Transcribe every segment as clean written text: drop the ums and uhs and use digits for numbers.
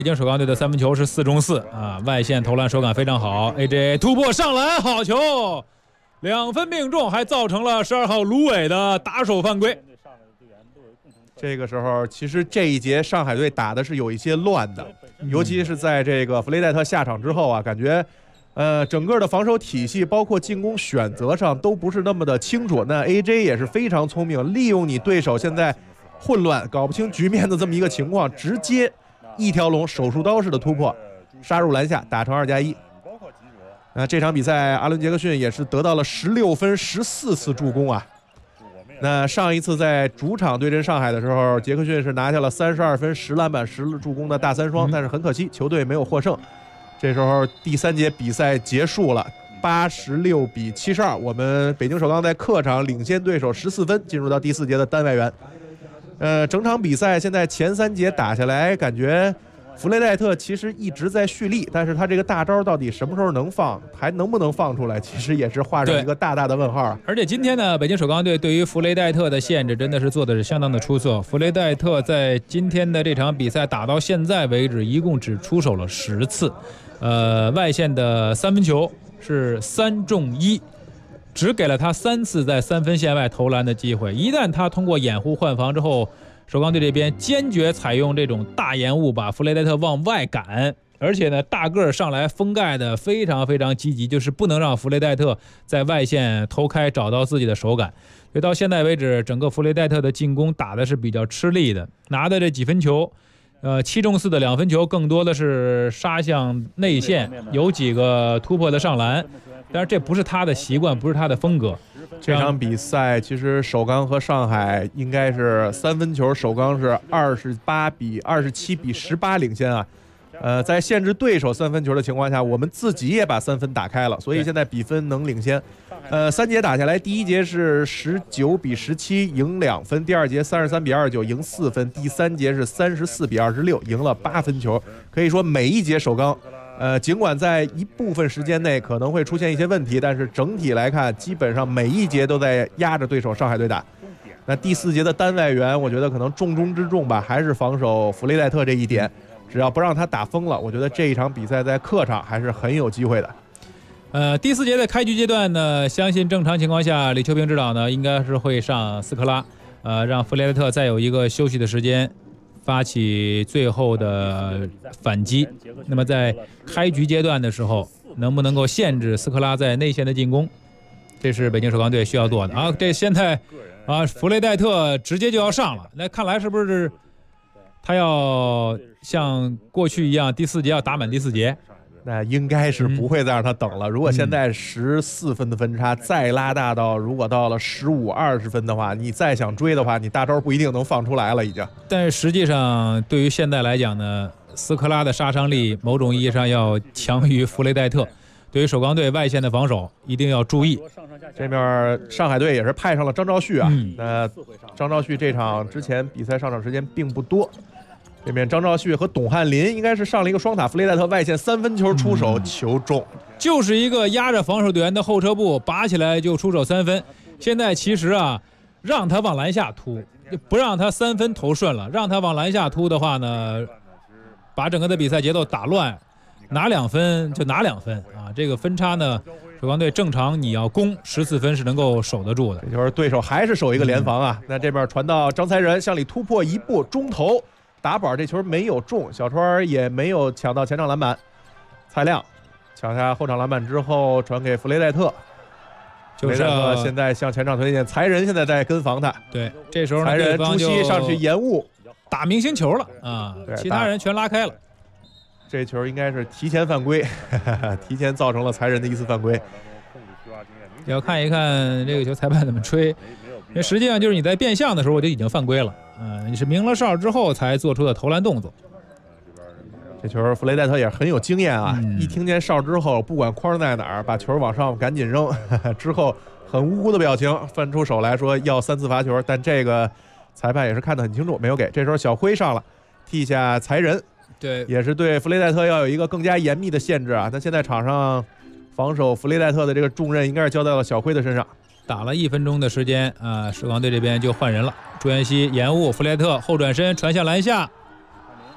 北京首钢队的三分球是4中4啊，外线投篮手感非常好。AJ 突破上篮，好球，2分命中，还造成了12号芦苇的打手犯规。 这个时候，其实这一节上海队打的是有一些乱的，尤其是在这个弗雷戴特下场之后啊，感觉整个的防守体系包括进攻选择上都不是那么的清楚。那 AJ 也是非常聪明，利用你对手现在混乱搞不清局面的这么一个情况，直接一条龙手术刀式的突破杀入篮下，打成2+1。这场比赛阿伦杰克逊也是得到了16分14次助攻啊。那上一次在主场对阵上海的时候，杰克逊是拿下了32分10篮板10助攻的大三双，但是很可惜球队没有获胜。这时候第3节比赛结束了，86-72，我们北京首钢在客场领先对手14分，进入到第4节的单外援。整场比赛现在前3节打下来，感觉弗雷戴特其实一直在蓄力，但是他这个大招到底什么时候能放，还能不能放出来，其实也是画上一个大大的问号。 而且今天呢，北京首钢队对于弗雷戴特的限制真的是做的是相当的出色。弗雷戴特在今天的这场比赛打到现在为止，一共只出手了10次，外线的3分球是3中1。只给了他3次在3分线外投篮的机会，一旦他通过掩护换防之后，首钢队这边坚决采用这种大延误，把弗雷戴特往外赶，而且呢大个上来封盖的非常非常积极，就是不能让弗雷戴特在外线偷开找到自己的手感。所以到现在为止，整个弗雷戴特的进攻打的是比较吃力的，拿的这几分球7中4的2分球更多的是杀向内线，有几个突破的上篮，但是这不是他的习惯，不是他的风格。 这场比赛其实首钢和上海应该是3分球，首钢是27-18领先啊。在限制对手3分球的情况下，我们自己也把3分打开了，所以现在比分能领先。3节打下来，第1节是19-17赢2分，第2节33-29赢4分，第3节是34-26赢了8分球。可以说每一节首钢尽管在一部分时间内可能会出现一些问题，但是整体来看基本上每一节都在压着对手上海队打。那第4节的单外援，我觉得可能重中之重吧，还是防守弗雷戴特这一点，只要不让他打疯了，我觉得这一场比赛在客场还是很有机会的。 第4节的开局阶段呢，相信正常情况下李秋平指导呢应该是会上斯科拉，让弗雷戴特再有一个休息的时间，发起最后的反击。那么在开局阶段的时候，能不能够限制斯科拉在内线的进攻，这是北京首钢队需要做的啊。这现在弗雷戴特直接就要上了，那看来是不是他要像过去一样，第4节要打满第4节？ 那应该是不会再让他等了。如果现在14分的分差再拉大到，如果到了15-20分的话，你再想追的话，你大招不一定能放出来了已经。 但是实际上对于现在来讲呢，斯科拉的杀伤力某种意义上要强于弗雷戴特，对于首钢队外线的防守一定要注意。 这面上海队也是派上了张兆旭啊，那张兆旭这场之前比赛上场时间并不多。这边张兆旭和董翰林应该是上了一个双塔，弗雷戴特外线3分球出手，球中， 就是一个压着防守队员的后撤步，拔起来就出手3分。现在其实让他往篮下突，不让他3分投顺了，让他往篮下突的话呢，把整个的比赛节奏打乱，拿2分就拿2分啊。这个分差呢，首钢队正常你要攻14分是能够守得住的。 这就是对手还是守一个联防啊。那这边传到张才仁，向里突破1步，中投。打板这球没有中，小川也没有抢到前场篮板，蔡亮抢下后场篮板之后传给弗雷戴特，就是现在向前场推进，才仁现在在跟防他。 对，这时候才仁朱熹上去延误， 打明星球了啊，其他人全拉开了。 这球应该是提前犯规，提前造成了才仁的1次犯规。 要看一看这个球裁判怎么吹，因为实际上就是你在变向的时候我就已经犯规了。你是鸣了哨之后才做出的投篮动作。 这球弗雷戴特也很有经验啊，一听见哨之后，不管框在哪儿，把球往上赶紧扔，之后很无辜的表情，翻出手来说要3次罚球，但这个裁判也是看得很清楚，没有给。这时候小辉上了，替下才仁， 对， 也是对弗雷戴特要有一个更加严密的限制啊。那现在场上防守弗雷戴特的这个重任应该是交在了小辉的身上。 打了1分钟的时间首钢队这边就换人了，朱彦西延误，弗雷特后转身传向篮下，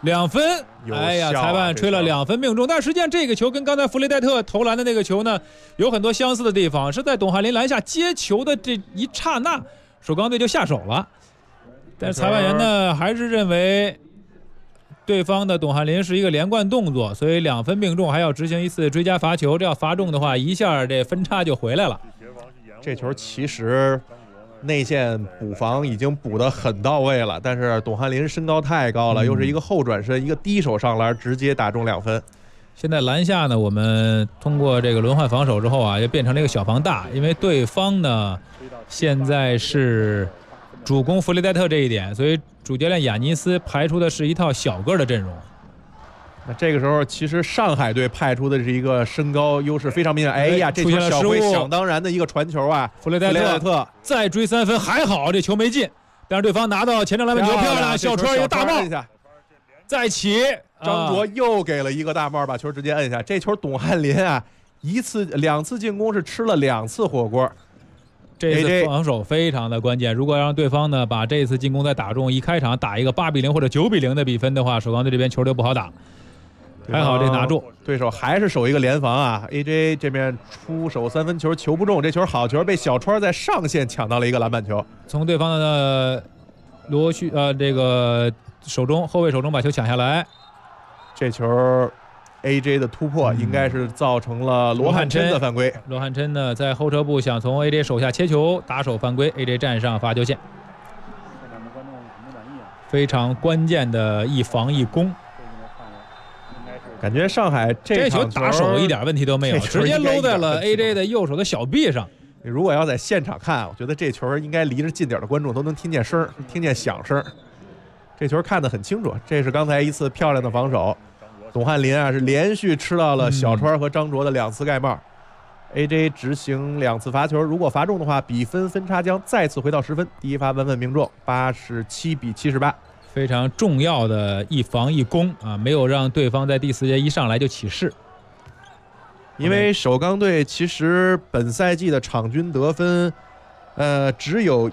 2分，哎呀，裁判吹了2分命中。但实际上这个球跟刚才弗雷戴特投篮的那个球呢，有很多相似的地方，是在董翰林篮下接球的这一刹那，首钢队就下手了。但是裁判员呢，还是认为对方的董翰林是一个连贯动作，所以2分命中，还要执行一次追加罚球。这要罚中的话，一下这分差就回来了。 这球其实内线补防已经补得很到位了，但是董翰林身高太高了，又是一个后转身，一个低手上篮，直接打中2分。 现在篮下呢，我们通过这个轮换防守之后啊，就变成了一个小防大，因为对方呢现在是主攻弗雷戴特这一点，所以主教练雅尼斯排出的是一套小个的阵容。 那这个时候，其实上海队派出的是一个身高优势非常明显。哎呀，这球小辉想当然的一个传球啊！ 弗雷戴特再追3分，还好这球没进，但是对方拿到前场篮板球，漂亮！小川一个大帽，再起， 张卓又给了一个大帽，把球直接摁下。这球董翰林啊，2次进攻是吃了2次火锅。 这次防守非常的关键，如果让对方呢把这次进攻再打中，一开场打一个8-0或者9-0的比分的话，首钢队这边球就不好打。还好这拿住， 对手还是守一个联防啊。AJ 这边出手3分球球不中，这球好球被小川在上线抢到了一个篮板球， 从对方的罗旭这个后卫手中把球抢下来。 这球 AJ 的突破应该是造成了罗汉琛的犯规。 罗汉琛呢在后撤步想从 AJ 手下切球，打手犯规 ，AJ 站上罚球线。非常关键的一防一攻。 感觉上海这球打手一点问题都没有，直接搂在了 AJ 的右手的小臂上。 你如果要在现场看，我觉得这球应该离着近点的观众都能听见声，听见响声。这球看得很清楚，这是刚才一次漂亮的防守。董翰林啊是连续吃到了小川和张卓的2次盖帽。AJ 执行2次罚球，如果罚中的话，比分差将再次回到10分。第一罚稳稳命中，87-78。 非常重要的一防一攻啊，没有让对方在第4节一上来就起势。 因为首钢队其实本赛季的场均得分，只有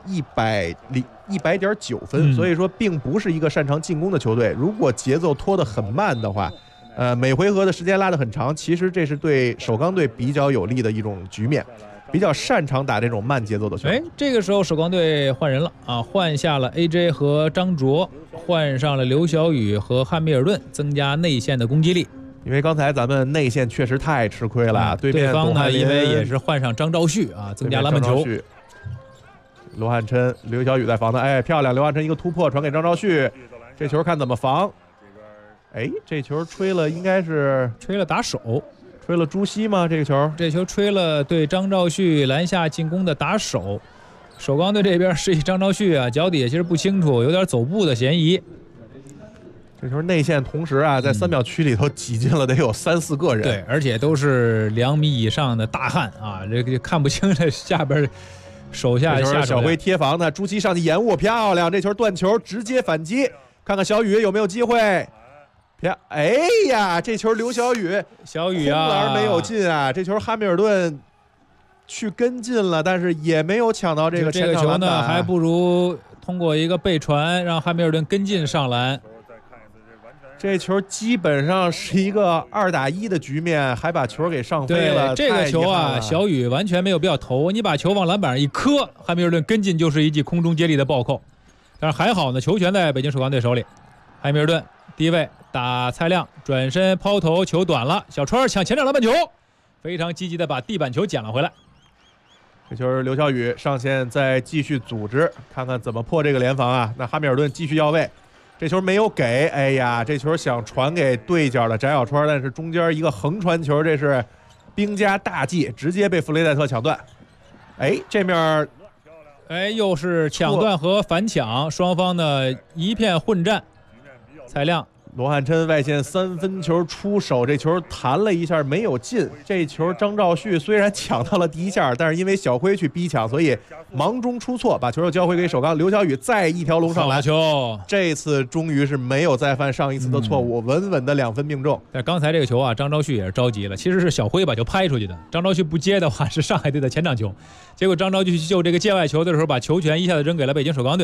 100.9分，所以说并不是一个擅长进攻的球队。如果节奏拖得很慢的话，每回合的时间拉得很长，其实这是对首钢队比较有利的一种局面。比较擅长打这种慢节奏的球。 这个时候首钢队换人了啊，换下了 AJ 和张卓，换上了刘晓宇和汉密尔顿，增加内线的攻击力。 因为刚才咱们内线确实太吃亏了， 对方呢因为也是换上张兆旭啊，增加篮板球。 罗汉琛、刘晓宇在防的，漂亮！刘汉琛一个突破传给张兆旭，这球看怎么防。这球吹了，应该是吹了打手。 吹了朱熹吗？这球吹了对张兆旭篮下进攻的打手。首钢队这边是张兆旭啊，脚底下其实不清楚，有点走步的嫌疑。 这球内线同时啊，在3秒区里头挤进了得有3-4个人， 对，而且都是2米以上的大汉啊，这个看不清这下边手下小辉贴防的，朱熹上去延误，漂亮！这球断球直接反击，看看小雨有没有机会。哎呀，这球刘晓宇空篮没有进啊！这球汉密尔顿去跟进了，但是也没有抢到这个前场篮板。 这个球呢，还不如通过一个背传让汉密尔顿跟进上篮。 这球基本上是一个2打1的局面，还把球给上飞了。 这个球啊，小雨完全没有必要投，你把球往篮板上一磕，汉密尔顿跟进就是一记空中接力的暴扣。但是还好呢，球权在北京首钢队手里。汉密尔顿低位打蔡亮，转身抛投，球短了，小川抢前场篮板球，非常积极的把地板球捡了回来。 这球刘晓宇上线再继续组织，看看怎么破这个联防啊。那哈密尔顿继续要位，这球没有给，哎呀，这球想传给对角的翟小川，但是中间一个横传球，这是兵家大忌，直接被弗雷戴特抢断。这面又是抢断和反抢，双方呢一片混战。蔡亮、 罗汉琛外线3分球出手，这球弹了一下没有进。这球张兆旭虽然抢到了第一下，但是因为小辉去逼抢，所以忙中出错，把球又交回给首钢。刘晓宇再一条龙上篮，这次终于是没有再犯上一次的错误，稳稳的2分命中。 但刚才这个球啊，张兆旭也是着急了，其实是小辉把球拍出去的，张兆旭不接的话是上海队的前场球，结果张兆旭去救这个界外球的时候，把球权一下子扔给了北京首钢队。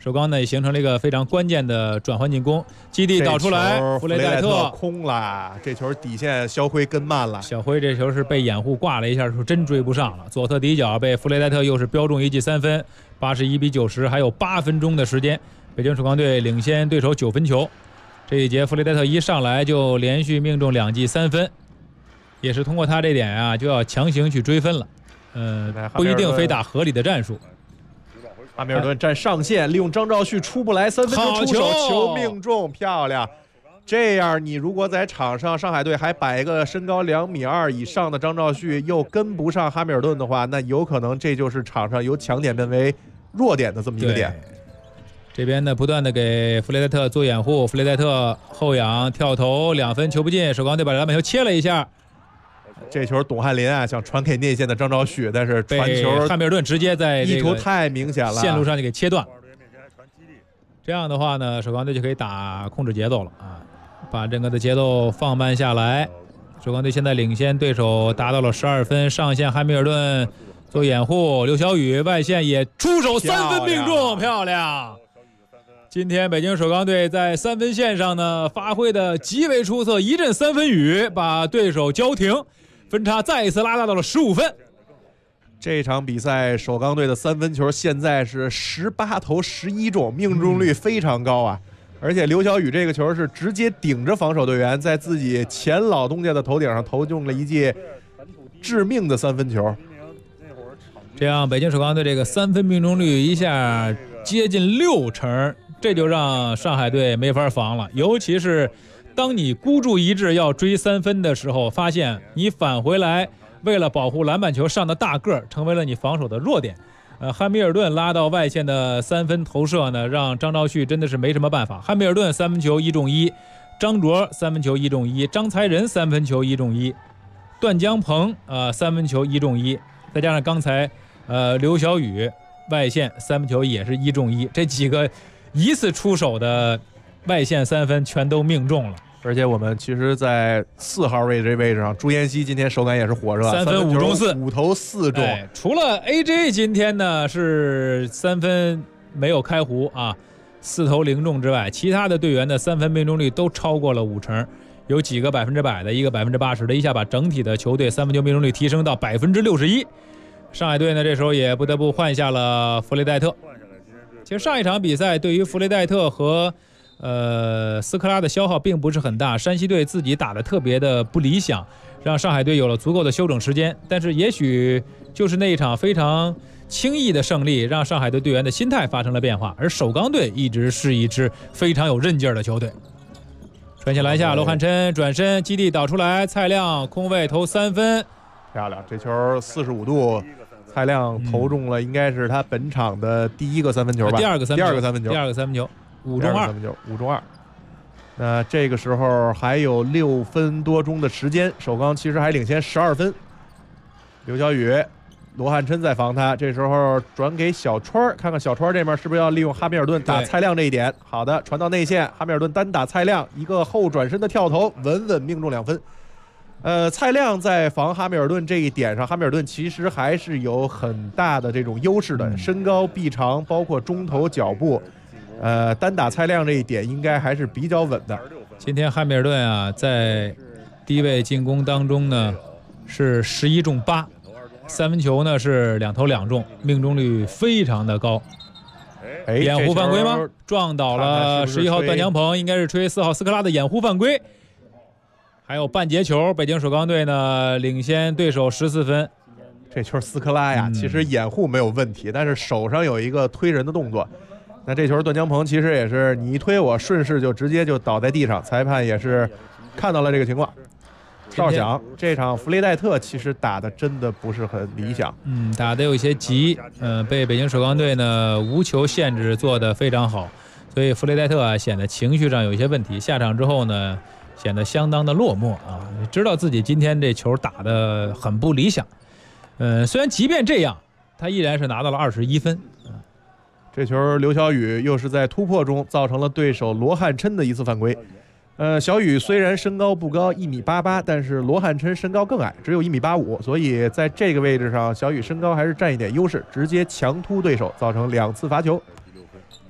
首钢呢也形成了一个非常关键的转换进攻，基地导出来，弗雷戴特空了，这球底线肖辉跟慢了， 小辉这球是被掩护挂了一下，是真追不上了，左侧底角被弗雷戴特又是标中一记3分，81比90，还有8分钟的时间，北京首钢队领先对手9分球。这一节弗雷戴特一上来就连续命中2记3分，也是通过他这点啊就要强行去追分了，不一定非打合理的战术。 哈密尔顿站上线，利用张兆旭出不来3分就出手，球命中，漂亮。这样你如果在场上上海队还摆一个身高2.2米以上的张兆旭，又跟不上哈密尔顿的话，那有可能这就是场上由强点变为弱点的这么一个点。 这边呢不断的给弗雷戴特做掩护，弗雷戴特后仰跳投2分球不进，首钢队把篮板球切了一下。 这球董翰林啊想传给内线的张兆旭，但是传球汉密尔顿直接在意图太明显了， 线路上就给切断。这样的话呢，首钢队就可以打控制节奏了啊，把整个的节奏放慢下来。首钢队现在领先对手达到了12分，上线汉密尔顿做掩护，刘晓宇外线也出手3分命中，漂亮。今天北京首钢队在3分线上呢发挥的极为出色，一阵3分雨把对手浇停，分差再一次拉大到了15分。 这场比赛首钢队的3分球现在是18投11中，命中率非常高啊！而且刘晓宇这个球是直接顶着防守队员，在自己前老东家的头顶上投中了一记致命的3分球。 这样北京首钢队这个3分命中率一下接近60%，这就让上海队没法防了。尤其是当你孤注一掷要追3分的时候，发现你返回来为了保护篮板球上的大个儿，成为了你防守的弱点。汉密尔顿拉到外线的3分投射呢，让张兆旭真的是没什么办法。汉密尔顿3分球1中1，张卓3分球1中1，张才仁3分球1中1，段江鹏3分球1中1，再加上刚才刘晓宇外线3分球也是1中1，这几个一次出手的外线3分全都命中了。 而且我们其实在4号位这位置上，朱彦西今天手感也是火热 ，3分5中4，5 投4中。 除了 AJ 今天呢是3分没有开胡啊，4投0中之外，其他的队员的3分命中率都超过了50%，有几个100%的，一个80%的，一下把整体的球队3分球命中率提升到61%。上海队呢这时候也不得不换下了弗雷戴特。其实上一场比赛对于弗雷戴特和斯科拉的消耗并不是很大，山西队自己打得特别的不理想，让上海队有了足够的休整时间。但是也许就是那一场非常轻易的胜利，让上海队队员的心态发生了变化，而首钢队一直是一支非常有韧劲儿的球队。传下篮下，罗汉琛转身基地导出来，蔡亮空位投3分， 漂亮！这球45度，蔡亮投中了，应该是他本场的第一个3分球吧？ 第二个三分球，5中 2。那这个时候还有6分多钟的时间，首钢其实还领先12分。刘晓宇、罗汉琛在防他，这时候转给小川，看看小川这边是不是要利用哈密尔顿打蔡亮这一点。好的，传到内线，哈密尔顿单打蔡亮，一个后转身的跳投，稳稳命中2分。蔡亮在防哈密尔顿这一点上，哈密尔顿其实还是有很大的这种优势的，身高臂长，包括中投脚步。单打蔡亮这一点应该还是比较稳的。 今天汉密尔顿啊，在低位进攻当中呢是11中8，3分球呢是2投2中，命中率非常的高。掩护犯规吗？撞倒了11号段江鹏，应该是吹4号斯科拉的掩护犯规。还有半截球，北京首钢队呢领先对手14分。 这球斯科拉呀，其实掩护没有问题，但是手上有一个推人的动作。那这球段江鹏其实也是你一推我，顺势就直接就倒在地上，裁判也是看到了这个情况。哨响，这场弗雷戴特其实打的真的不是很理想， 打的有一些急，被北京首钢队呢无球限制做得非常好，所以弗雷戴特啊显得情绪上有一些问题，下场之后呢显得相当的落寞啊，知道自己今天这球打得很不理想，虽然即便这样，他依然是拿到了21分。 这球刘晓宇又是在突破中造成了对手罗汉琛的一次犯规。小宇虽然身高不高1.88米，但是罗汉琛身高更矮，只有1.85米，所以在这个位置上，小宇身高还是占一点优势，直接强突对手，造成2次罚球。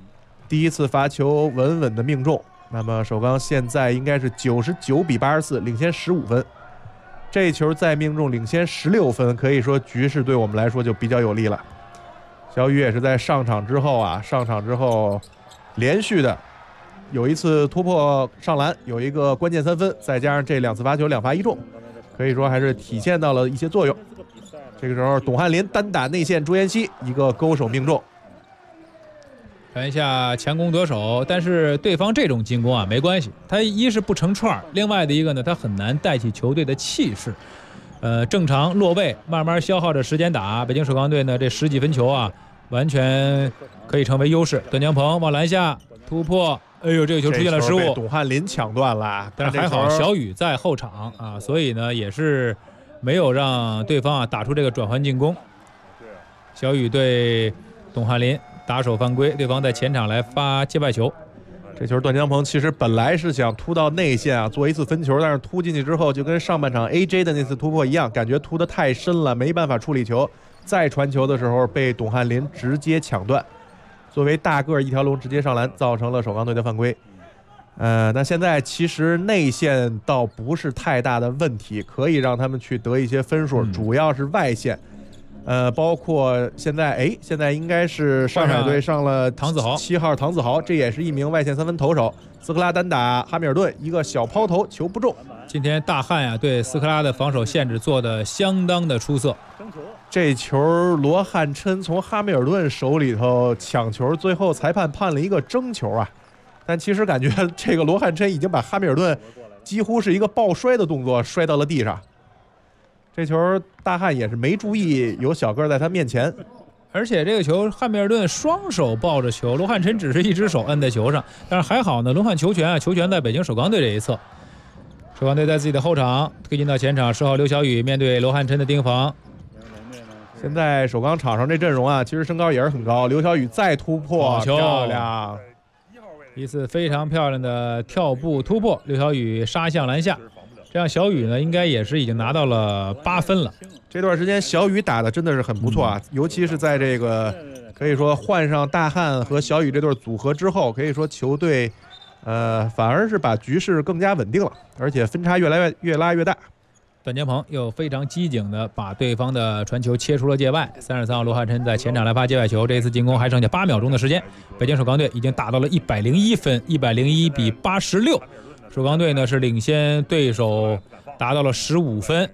第一次罚球稳稳的命中。那么首钢现在应该是99比84，领先15分。这球再命中，领先16分，可以说局势对我们来说就比较有利了。小雨也是在上场之后连续的有一次突破上篮，有一个关键3分，再加上这2次罚球2罚1中，可以说还是体现到了一些作用。这个时候董翰林单打内线朱彦西一个勾手命中。 看一下强攻得手，但是对方这种进攻啊没关系，他一是不成串，另外的一个呢，他很难带起球队的气势。正常落位，慢慢消耗着时间打。北京首钢队呢这10几分球啊，完全可以成为优势。段江鹏往篮下突破，哎呦，这个球出现了失误， 董翰林抢断了， 但是还好小雨在后场啊，所以呢也是没有让对方啊打出这个转换进攻。小雨对董翰林打手犯规，对方在前场来发界外球。 这球段江鹏其实本来是想突到内线啊，做一次分球，但是突进去之后就跟上半场 AJ 的那次突破一样，感觉突得太深了，没办法处理球。再传球的时候被董翰林直接抢断，作为大个一条龙直接上篮，造成了首钢队的犯规。那现在其实内线倒不是太大的问题，可以让他们去得一些分数，主要是外线。包括现在应该是上海队上了唐子豪 7号唐子豪，这也是一名外线3分投手。斯科拉单打哈密尔顿，一个小抛投，球不中。 今天大汉呀对斯科拉的防守限制做得相当的出色。 这球罗汉琛从哈密尔顿手里头抢球，最后裁判判了一个争球啊。但其实感觉这个罗汉琛已经把哈密尔顿几乎是一个抱摔的动作摔到了地上。这球大汉也是没注意有小个在他面前， 而且这个球汉密尔顿双手抱着球，罗汉琛只是一只手摁在球上，但是还好呢，轮换球权在北京首钢队这一侧。首钢队在自己的后场推进到前场，10号刘晓宇面对罗汉琛的盯防。 现在首钢场上这阵容啊，其实身高也是很高。刘晓宇再突破，漂亮， 一次非常漂亮的跳步突破，刘晓宇杀向篮下。这样小雨呢应该也是已经拿到了8分了。 这段时间小雨打的真的是很不错啊，尤其是在这个可以说换上大汉和小雨这对组合之后，可以说球队反而是把局势更加稳定了，而且分差越拉越大。 段江鹏又非常机警的把对方的传球切出了界外。33号罗汉琛在前场来发界外球，这次进攻还剩下8秒钟的时间。北京首钢队已经打到了101分，101比86。首钢队呢是领先对手达到了15分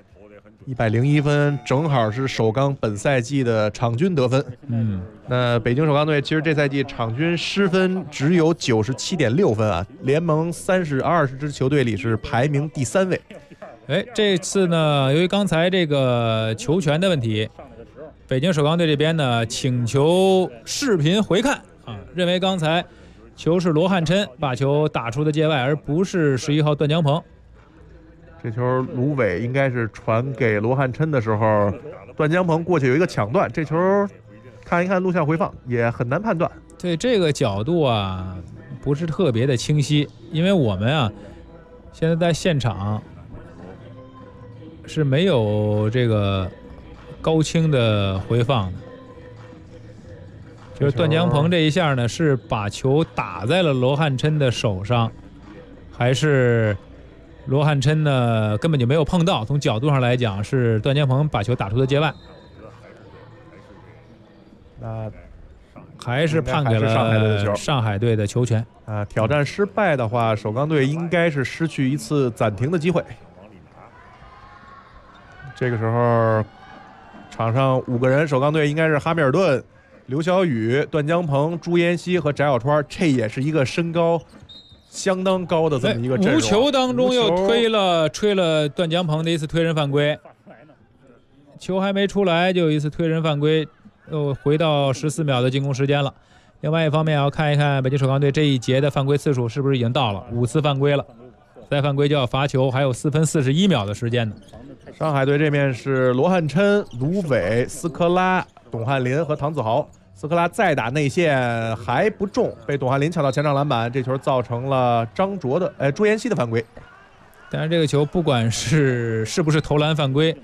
，101分正好是首钢本赛季的场均得分。那北京首钢队其实这赛季场均失分只有97.6分啊，联盟20支球队里是排名第3位。 这次呢，由于刚才这个球权的问题，北京首钢队这边呢请求视频回看啊，认为刚才球是罗汉琛把球打出的界外，而不是11号段江鹏。 这球卢伟应该是传给罗汉琛的时候，段江鹏过去有一个抢断，这球看一看录像回放也很难判断。 对这个角度啊不是特别的清晰，因为我们啊现在在现场是没有这个高清的回放的。就是段江鹏这一下呢，是把球打在了罗汉琛的手上，还是罗汉琛呢根本就没有碰到？从角度上来讲，是段江鹏把球打出的界外。 那还是判给了上海队的球权啊！挑战失败的话，首钢队应该是失去一次暂停的机会。这个时候，场上5个人，首钢队应该是哈密尔顿、刘晓宇、段江鹏、朱彦西和翟小川，这也是一个身高相当高的这么一个阵容。 无球当中又吹了段江鹏的一次推人犯规，球还没出来就有一次推人犯规，又回到14秒的进攻时间了。另外一方面要看一看北京首钢队这一节的犯规次数是不是已经到了5次犯规了，再犯规就要罚球，还有4分41秒的时间呢。 上海队这面是罗汉琛、卢伟、斯科拉、董翰林和唐子豪。斯科拉再打内线还不中，被董翰林抢到前场篮板，这球造成了朱彦西的犯规。 但是这个球不管是不是投篮犯规，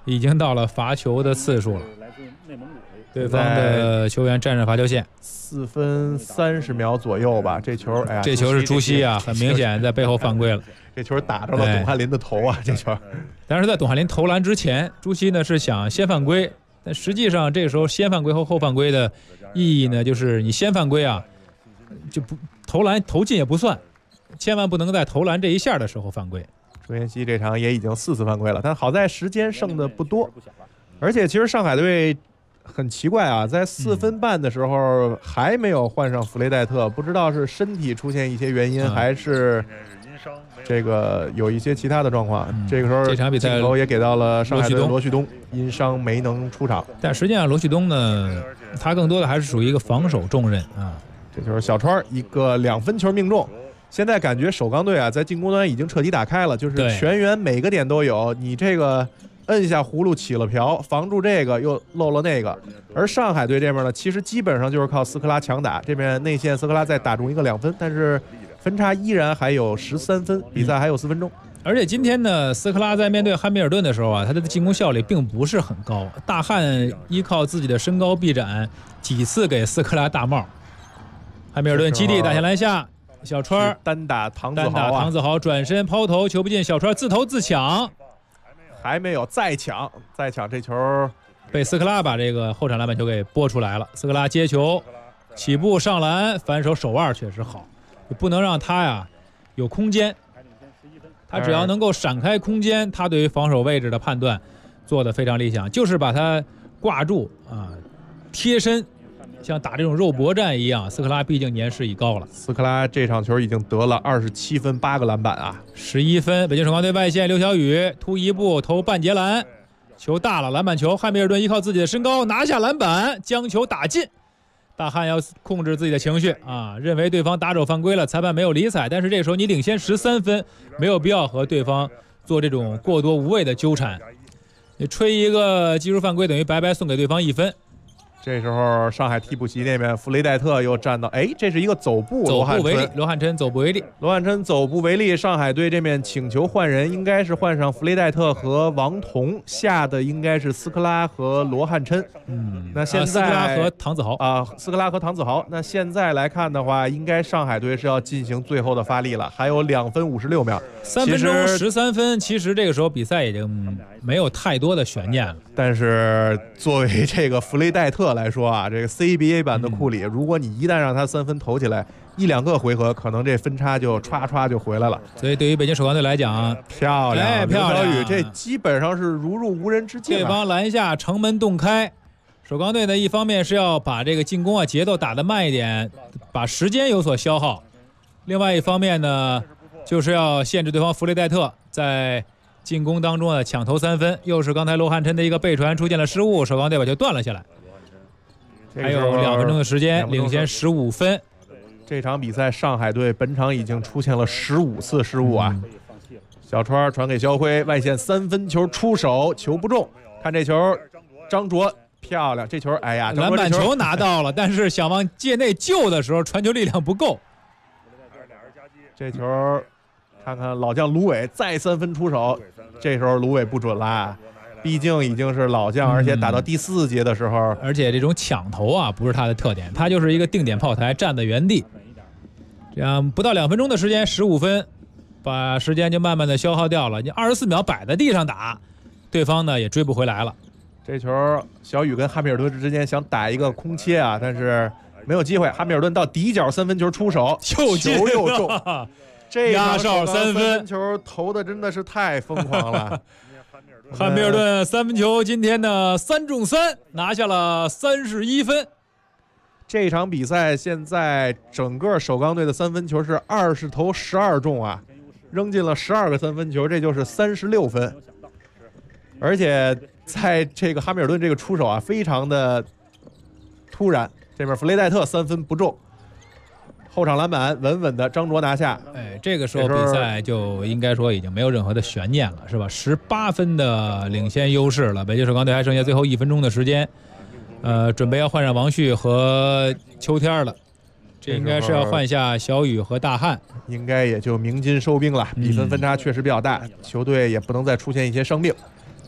已经到了罚球的次数了。对方的球员站上罚球线 ，4分30秒左右吧。这球，哎呀， 这球是朱熹啊，很明显在背后犯规了。 这球打着了董翰林的头啊，这球。 但是在董翰林投篮之前，朱熹呢是想先犯规，但实际上这个时候先犯规和后犯规的意义呢，就是你先犯规啊，就不投篮投进也不算，千万不能在投篮这一下的时候犯规。 朱彦西这场也已经4次犯规了，但好在时间剩的不多，而且其实上海队很奇怪啊，在4分半的时候还没有换上弗雷戴特，不知道是身体出现一些原因，还是这个有一些其他的状况。这个时候这场比赛镜头也给到了上海队罗旭东，因伤没能出场。 但实际上罗旭东呢，他更多的还是属于一个防守重任啊。 这就是小川一个2分球命中。现在感觉首钢队啊，在进攻端已经彻底打开了，就是全员每个点都有，你这个摁下葫芦起了瓢，防住这个又漏了那个。而上海队这边呢，其实基本上就是靠斯科拉强打，这边内线斯科拉再打中一个2分，但是分差依然还有13分，比赛还有4分钟。 而且今天呢，斯科拉在面对汉密尔顿的时候啊，他的进攻效率并不是很高。大汉依靠自己的身高臂展，几次给斯科拉大帽。汉密尔顿基地打下篮下。小川单打唐子豪， 转身抛投球不进，小川自投自抢， 还没有再抢，这球被斯科拉把这个后场篮板球给拨出来了。斯科拉接球起步上篮，反手手腕确实好，不能让他呀有空间，他只要能够闪开空间，他对于防守位置的判断做得非常理想，就是把他挂住啊，贴身。像打这种肉搏战一样，斯科拉毕竟年事已高了。 斯科拉这场球已经得了27分，8个篮板啊 ，11分。北京首钢队外线刘晓宇突一步投半截篮，球大了，篮板球。汉密尔顿依靠自己的身高拿下篮板，将球打进。大汉要控制自己的情绪啊，认为对方打手犯规了，裁判没有理睬。但是这个时候你领先13分，没有必要和对方做这种过多无谓的纠缠。你吹一个技术犯规，等于白白送给对方1分。 这时候上海替补席那边弗雷戴特又站到，这是一个走步为例，罗汉琛走步为例， 走步为例。上海队这边请求换人，应该是换上弗雷戴特和王彤，下的应该是斯科拉和罗汉琛。那现在斯科拉和唐子豪啊，斯科拉和唐子豪。那现在来看的话，应该上海队是要进行最后的发力了，还有2分56秒 ，3分钟13分。其实这个时候比赛已经没有太多的悬念了。 但是作为这个弗雷戴特来说啊，这个 CBA 版的库里，如果你一旦让他3分投起来，1-2个回合，可能这分差就歘就回来了。 所以对于北京首钢队来讲， 漂亮， 刘晓宇这基本上是如入无人之境。 对方篮下城门洞开，首钢队呢一方面是要把这个进攻节奏打得慢一点，把时间有所消耗；另外一方面呢，就是要限制对方弗雷戴特在进攻当中抢投3分，又是刚才罗汉琛的一个背传出现了失误，首钢队把球断了下来。还有2分钟的时间，领先15分。 这场比赛上海队本场已经出现了15次失误啊！小川传给肖辉，外线3分球出手，球不中。看这球，张卓漂亮，这球哎呀， 篮板球拿到了，但是想往界内救的时候，传球力量不够。 这球看看老将卢伟再3分出手，这时候卢伟不准啦。毕竟已经是老将，而且打到第4节的时候， 而且这种抢投啊不是他的特点，他就是一个定点炮台，站在原地。这样不到2分钟的时间，15分，把时间就慢慢的消耗掉了。你24秒摆在地上打，对方呢也追不回来了。 这球小雨跟汉密尔顿之间想打一个空切啊，但是没有机会。汉密尔顿到底角3分球出手，球又中，这压哨3分球投的真的是太疯狂了。 汉密尔顿3分球今天的3中3，拿下了31分。 这场比赛现在整个首钢队的3分球是20投12中啊，扔进了12个3分球，这就是36分。而且在这个哈密尔顿这个出手啊，非常的突然。这边弗雷戴特3分不中，后场篮板稳稳的张卓拿下。 这个时候比赛就应该说已经没有任何的悬念了，是吧？18分的领先优势了。北京首钢队还剩下最后1分钟的时间，准备要换上王旭和秋天了。这应该是要换下小雨和大汉， 应该也就鸣金收兵了。比分差确实比较大，球队也不能再出现一些伤病。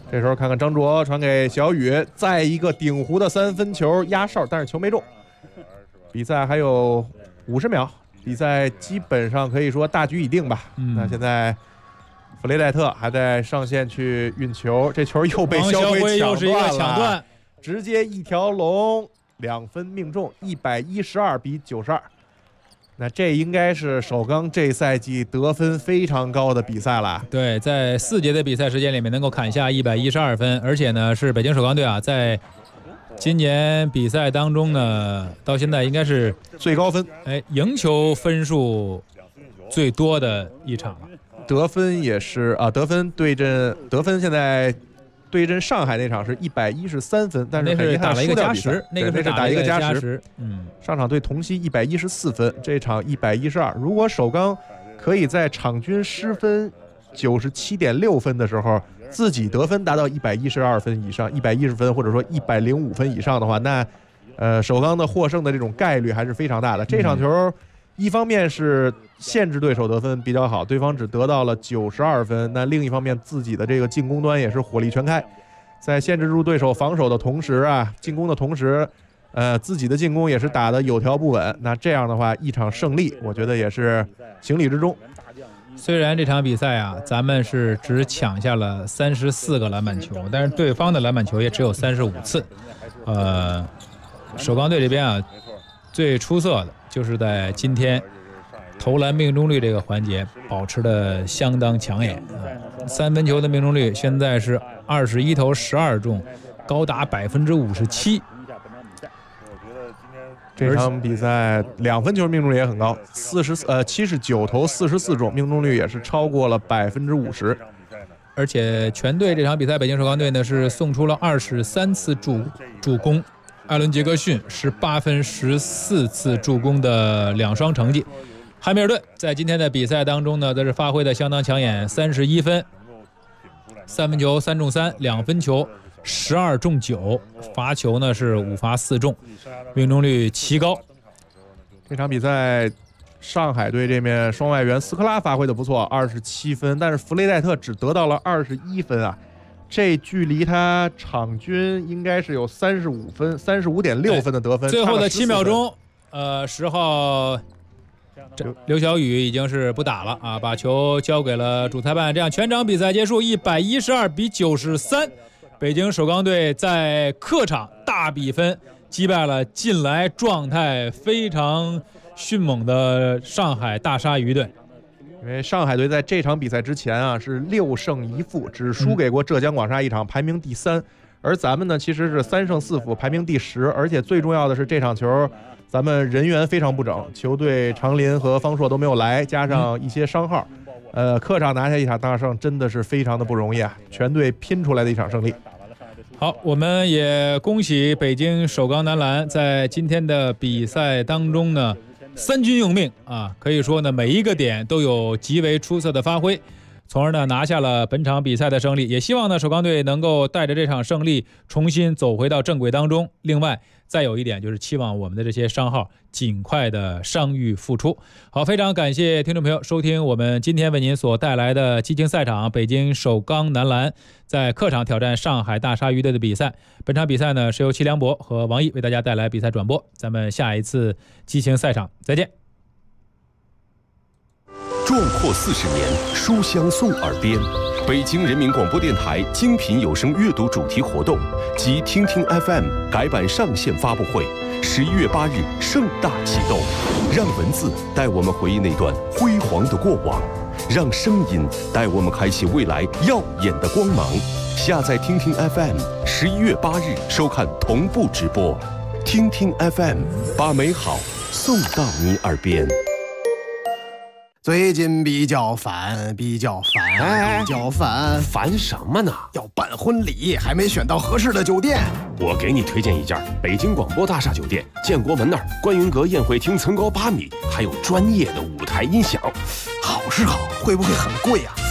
这时候看看张卓传给小雨，再一个顶弧的3分球压哨，但是球没中。比赛还有50秒，比赛基本上可以说大局已定吧。那现在弗雷戴特还在上线去运球，这球又被肖辉抢断，直接一条龙，2分命中，112比92。那这应该是首钢这赛季得分非常高的比赛了。 对，在4节的比赛时间里面能够砍下112分，而且呢是北京首钢队啊，在今年比赛当中呢，到现在应该是最高分， 赢球分数最多的一场了。 得分也是啊，得分现在对阵上海那场是113分，但是很遗憾打了一个加时，那个是打一个加时。 上场对同曦114分，这场112。如果首钢可以在场均失分97.6分的时候，自己得分达到112分以上，110分或者说105分以上的话，那首钢的获胜的这种概率还是非常大的。这场球一方面是限制对手得分比较好，对方只得到了92分，那另一方面自己的这个进攻端也是火力全开，在限制住对手防守的同时啊，进攻的同时自己的进攻也是打得有条不紊。那这样的话，一场胜利我觉得也是情理之中。 虽然这场比赛啊，咱们是只抢下了34个篮板球，但是对方的篮板球也只有35次。首钢队这边啊，最出色的就是在今天投篮命中率这个环节保持的相当抢眼3分球的命中率现在是21投12中，高达57%。 这场比赛2分球命中率也很高，79投44中，命中率也是超过了50%。 而且全队这场比赛，北京首钢队呢是送出了23次助攻，艾伦杰克逊18分14次助攻的2双成绩。汉密尔顿在今天的比赛当中呢，则是发挥的相当抢眼，31分，3分球3中3，2分球12中9，罚球呢是5罚4中，命中率奇高。 这场比赛上海队这面双外援斯科拉发挥的不错，27分，但是弗雷戴特只得到了21分啊，这距离他场均应该是有35分，35.6分的得分。 最后的7秒钟，10号刘晓宇已经是不打了啊，把球交给了主裁判，这样全场比赛结束112比93。北京首钢队在客场大比分击败了近来状态非常迅猛的上海大鲨鱼队。 因为上海队在这场比赛之前啊是6胜1负，只输给过浙江广厦一场，排名第3。而咱们呢其实是3胜4负，排名第10。而且最重要的是这场球咱们人员非常不整，球队常林和方硕都没有来，加上一些伤号，客场拿下一场大胜真的是非常的不容易啊，全队拼出来的一场胜利。 好，我们也恭喜北京首钢男篮在今天的比赛当中呢3军用命啊，可以说呢每一个点都有极为出色的发挥，从而呢拿下了本场比赛的胜利。也希望呢首钢队能够带着这场胜利重新走回到正轨当中。另外再有一点就是期望我们的这些伤号尽快的伤愈复出。好，非常感谢听众朋友收听我们今天为您所带来的激情赛场，北京首钢男篮在客场挑战上海大鲨鱼队的比赛。本场比赛呢是由齐良博和王毅为大家带来比赛转播。咱们下一次激情赛场再见。 壮阔40年，书香送耳边。北京人民广播电台精品有声阅读主题活动及听听 FM 改版上线发布会，11月8日盛大启动。让文字带我们回忆那段辉煌的过往，让声音带我们开启未来耀眼的光芒。下载听听 FM，11月8日收看同步直播。听听 FM， 把美好送到你耳边。 最近比较烦， 烦什么呢？ 要办婚礼，还没选到合适的酒店。 我给你推荐一家北京广播大厦酒店，建国门那儿观云阁宴会厅层高8米，还有专业的舞台音响。 好是好，会不会很贵啊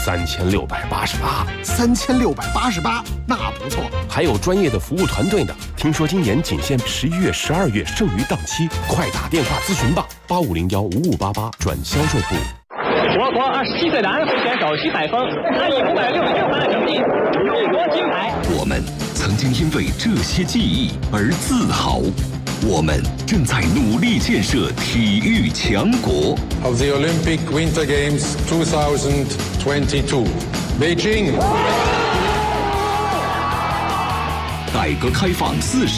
？3688， 那不错。 还有专业的服务团队呢。听说今年仅限11月、12月剩余档期，快打电话咨询吧，85015588转销售部。 我国27岁的安徽选手徐载峰，他以566分的成绩勇夺金牌。 我们曾经因为这些记忆而自豪，我们正在努力建设体育强国。 Of the Olympic Winter Games 2022, Beijing. 改革开放40